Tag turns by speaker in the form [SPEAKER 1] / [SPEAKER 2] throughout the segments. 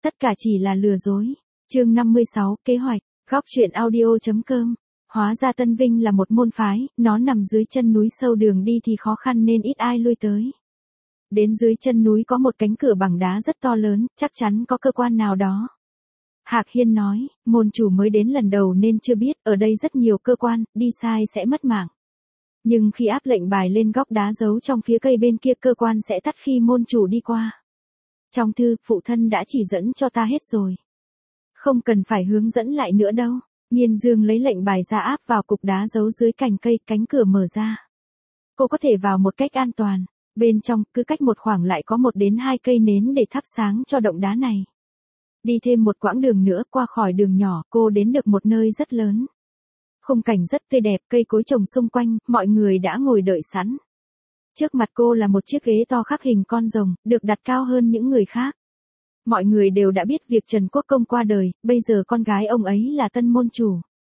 [SPEAKER 1] Tất cả chỉ là lừa dối. Chương 56, kế hoạch. Góc truyện audio.com. Hóa ra Tân Vinh là một môn phái, nó nằm dưới chân núi sâu, đường đi thì khó khăn nên ít ai lui tới. Đến dưới chân núi có một cánh cửa bằng đá rất to lớn, chắc chắn có cơ quan nào đó. Hạc Hiên nói, môn chủ mới đến lần đầu nên chưa biết, ở đây rất nhiều cơ quan, đi sai sẽ mất mạng. Nhưng khi áp lệnh bài lên góc đá giấu trong phía cây bên kia, cơ quan sẽ tắt khi môn chủ đi qua. Trong thư, phụ thân đã chỉ dẫn cho ta hết rồi. Không cần phải hướng dẫn lại nữa đâu. Nghiên Dương lấy lệnh bài ra áp vào cục đá giấu dưới cành cây, cánh cửa mở ra. Cô có thể vào một cách an toàn. Bên trong, cứ cách một khoảng lại có 1 đến 2 cây nến để thắp sáng cho động đá này. Đi thêm một quãng đường nữa, qua khỏi đường nhỏ, cô đến được một nơi rất lớn. Khung cảnh rất tươi đẹp, cây cối trồng xung quanh, mọi người đã ngồi đợi sẵn. Trước mặt cô là một chiếc ghế to khắc hình con rồng, được đặt cao hơn những người khác. Mọi người đều đã biết việc Trần Quốc Công qua đời, bây giờ con gái ông ấy là tân môn chủ.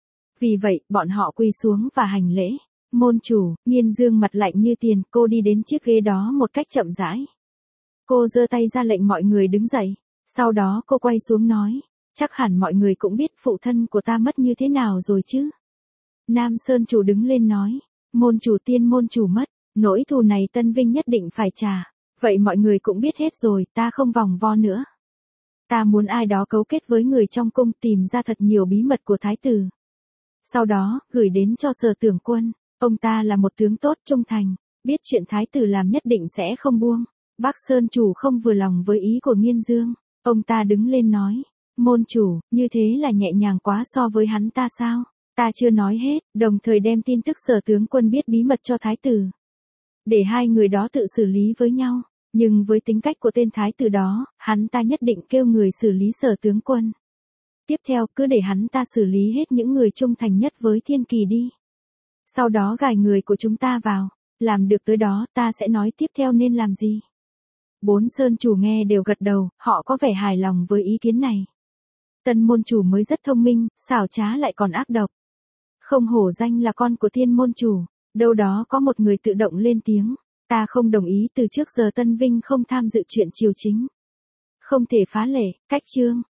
[SPEAKER 1] Vì vậy, bọn họ quỳ xuống và hành lễ. Môn chủ, Nghiên Dương mặt lạnh như tiền, cô đi đến chiếc ghế đó một cách chậm rãi. Cô giơ tay ra lệnh mọi người đứng dậy. Sau đó cô quay xuống nói, chắc hẳn mọi người cũng biết phụ thân của ta mất như thế nào rồi chứ. Nam Sơn chủ đứng lên nói, môn chủ tiên môn chủ mất, nỗi thù này Tân Vinh nhất định phải trả. Vậy mọi người cũng biết hết rồi, ta không vòng vo nữa. Ta muốn ai đó cấu kết với người trong cung tìm ra thật nhiều bí mật của thái tử. Sau đó, gửi đến cho Sở Tưởng Quân, ông ta là một tướng tốt trung thành, biết chuyện thái tử làm nhất định sẽ không buông. Bắc Sơn chủ không vừa lòng với ý của Nghiên Dương, ông ta đứng lên nói, môn chủ, như thế là nhẹ nhàng quá so với hắn ta sao? Ta chưa nói hết, đồng thời đem tin tức Sở Tướng Quân biết bí mật cho thái tử. Để hai người đó tự xử lý với nhau. Nhưng với tính cách của tên thái tử đó, hắn ta nhất định kêu người xử lý Sở Tướng Quân. Tiếp theo, cứ để hắn ta xử lý hết những người trung thành nhất với Thiên Kỳ đi. Sau đó gài người của chúng ta vào. Làm được tới đó, ta sẽ nói tiếp theo nên làm gì. 4 sơn chủ nghe đều gật đầu, họ có vẻ hài lòng với ý kiến này. Tân môn chủ mới rất thông minh, xảo trá lại còn ác độc. Không hổ danh là con của Thiên môn chủ. Đâu đó có một người tự động lên tiếng. Ta không đồng ý, từ trước giờ Tân Vinh không tham dự chuyện triều chính. Không thể phá lệ, cách chương.